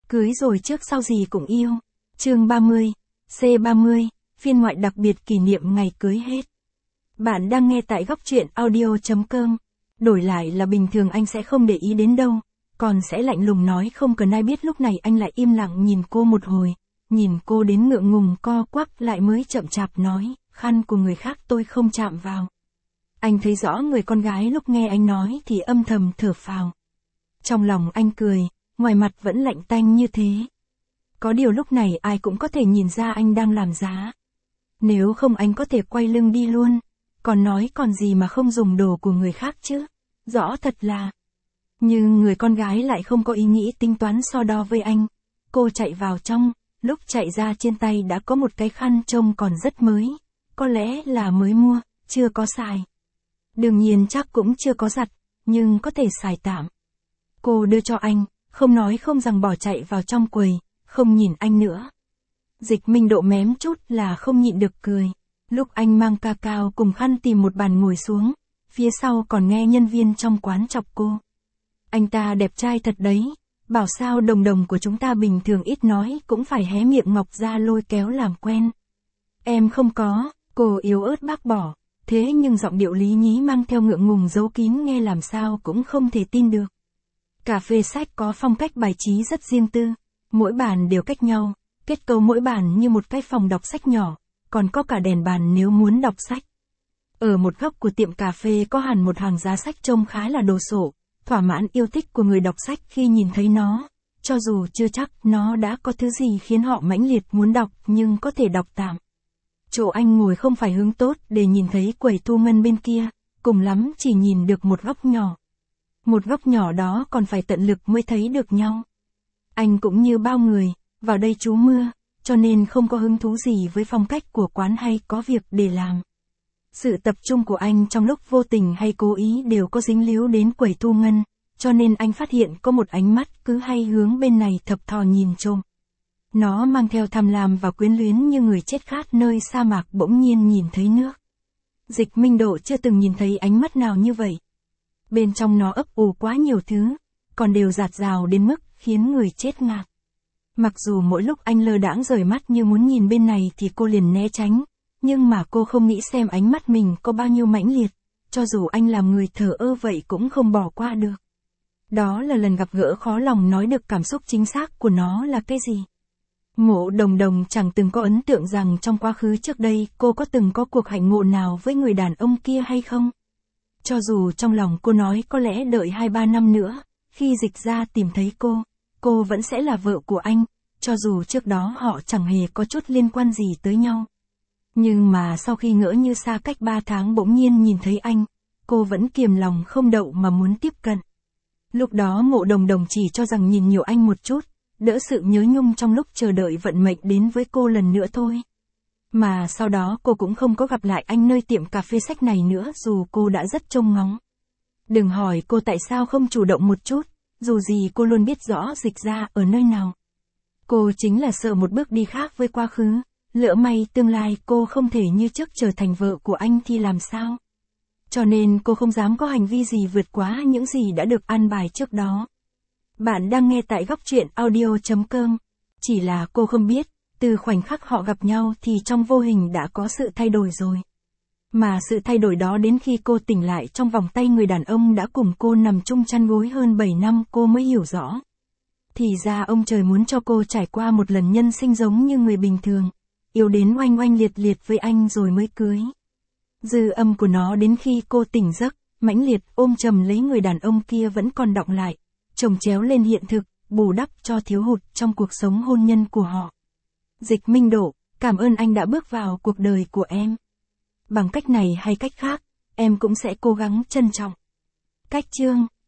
Cưới rồi trước sau gì cũng yêu. Chương 30, C30, phiên ngoại đặc biệt kỷ niệm ngày cưới hết. Bạn đang nghe tại góc truyện audio.com. Đổi lại là bình thường anh sẽ không để ý đến đâu, còn sẽ lạnh lùng nói không cần ai biết. Lúc này anh lại im lặng nhìn cô một hồi, nhìn cô đến ngượng ngùng co quắp lại mới chậm chạp nói, khăn của người khác tôi không chạm vào. Anh thấy rõ người con gái lúc nghe anh nói thì âm thầm thở phào. Trong lòng anh cười, ngoài mặt vẫn lạnh tanh như thế. Có điều lúc này ai cũng có thể nhìn ra anh đang làm giá. Nếu không anh có thể quay lưng đi luôn, còn nói còn gì mà không dùng đồ của người khác chứ, rõ thật là. Nhưng người con gái lại không có ý nghĩ tính toán so đo với anh. Cô chạy vào trong, lúc chạy ra trên tay đã có một cái khăn trông còn rất mới, có lẽ là mới mua, chưa có xài. Đương nhiên chắc cũng chưa có giặt, nhưng có thể xài tạm. Cô đưa cho anh, không nói không rằng bỏ chạy vào trong quầy, không nhìn anh nữa. Dịch Minh Độ mém chút là không nhịn được cười. Lúc anh mang ca cao cùng khăn tìm một bàn ngồi xuống, phía sau còn nghe nhân viên trong quán chọc cô. Anh ta đẹp trai thật đấy, bảo sao đồng đồng của chúng ta bình thường ít nói cũng phải hé miệng ngọc ra lôi kéo làm quen. Em không có, cô yếu ớt bác bỏ, thế nhưng giọng điệu lý nhí mang theo ngượng ngùng giấu kín nghe làm sao cũng không thể tin được. Cà phê sách có phong cách bài trí rất riêng tư, mỗi bàn đều cách nhau, kết cấu mỗi bàn như một cái phòng đọc sách nhỏ, còn có cả đèn bàn nếu muốn đọc sách. Ở một góc của tiệm cà phê có hẳn một hàng giá sách trông khá là đồ sộ, thỏa mãn yêu thích của người đọc sách khi nhìn thấy nó, cho dù chưa chắc nó đã có thứ gì khiến họ mãnh liệt muốn đọc nhưng có thể đọc tạm. Chỗ anh ngồi không phải hướng tốt để nhìn thấy quầy thu ngân bên kia, cùng lắm chỉ nhìn được một góc nhỏ. Một góc nhỏ đó còn phải tận lực mới thấy được nhau. Anh cũng như bao người, vào đây trú mưa, cho nên không có hứng thú gì với phong cách của quán hay có việc để làm. Sự tập trung của anh trong lúc vô tình hay cố ý đều có dính líu đến quầy thu ngân, cho nên anh phát hiện có một ánh mắt cứ hay hướng bên này thập thò nhìn trộm. Nó mang theo tham lam và quyến luyến như người chết khát nơi sa mạc bỗng nhiên nhìn thấy nước. Dịch Minh Độ chưa từng nhìn thấy ánh mắt nào như vậy. Bên trong nó ấp ủ quá nhiều thứ, còn đều dạt dào đến mức khiến người chết ngạt. Mặc dù mỗi lúc anh lơ đãng rời mắt như muốn nhìn bên này thì cô liền né tránh, nhưng mà cô không nghĩ xem ánh mắt mình có bao nhiêu mãnh liệt, cho dù anh làm người thờ ơ vậy cũng không bỏ qua được. Đó là lần gặp gỡ khó lòng nói được cảm xúc chính xác của nó là cái gì. Ngộ Đồng Đồng chẳng từng có ấn tượng rằng trong quá khứ trước đây cô có từng có cuộc hạnh ngộ nào với người đàn ông kia hay không. Cho dù trong lòng cô nói có lẽ đợi 2-3 năm nữa, khi Dịch ra tìm thấy cô vẫn sẽ là vợ của anh, cho dù trước đó họ chẳng hề có chút liên quan gì tới nhau. Nhưng mà sau khi ngỡ như xa cách 3 tháng bỗng nhiên nhìn thấy anh, cô vẫn kiềm lòng không đậu mà muốn tiếp cận. Lúc đó Ngộ Đồng Đồng chỉ cho rằng nhìn nhiều anh một chút, đỡ sự nhớ nhung trong lúc chờ đợi vận mệnh đến với cô lần nữa thôi. Mà sau đó cô cũng không có gặp lại anh nơi tiệm cà phê sách này nữa dù cô đã rất trông ngóng. Đừng hỏi cô tại sao không chủ động một chút, dù gì cô luôn biết rõ Dịch ra ở nơi nào. Cô chính là sợ một bước đi khác với quá khứ, lỡ may tương lai cô không thể như trước trở thành vợ của anh thì làm sao. Cho nên cô không dám có hành vi gì vượt quá những gì đã được an bài trước đó. Bạn đang nghe tại góc truyện audio.com. Chỉ là cô không biết, từ khoảnh khắc họ gặp nhau thì trong vô hình đã có sự thay đổi rồi. Mà sự thay đổi đó đến khi cô tỉnh lại trong vòng tay người đàn ông đã cùng cô nằm chung chăn gối hơn 7 năm cô mới hiểu rõ. Thì ra ông trời muốn cho cô trải qua một lần nhân sinh giống như người bình thường, yêu đến oanh oanh liệt liệt với anh rồi mới cưới. Dư âm của nó đến khi cô tỉnh giấc, mãnh liệt ôm chầm lấy người đàn ông kia vẫn còn đọng lại, chồng chéo lên hiện thực, bù đắp cho thiếu hụt trong cuộc sống hôn nhân của họ. Dịch Minh Độ, cảm ơn anh đã bước vào cuộc đời của em. Bằng cách này hay cách khác, em cũng sẽ cố gắng trân trọng. Cách chương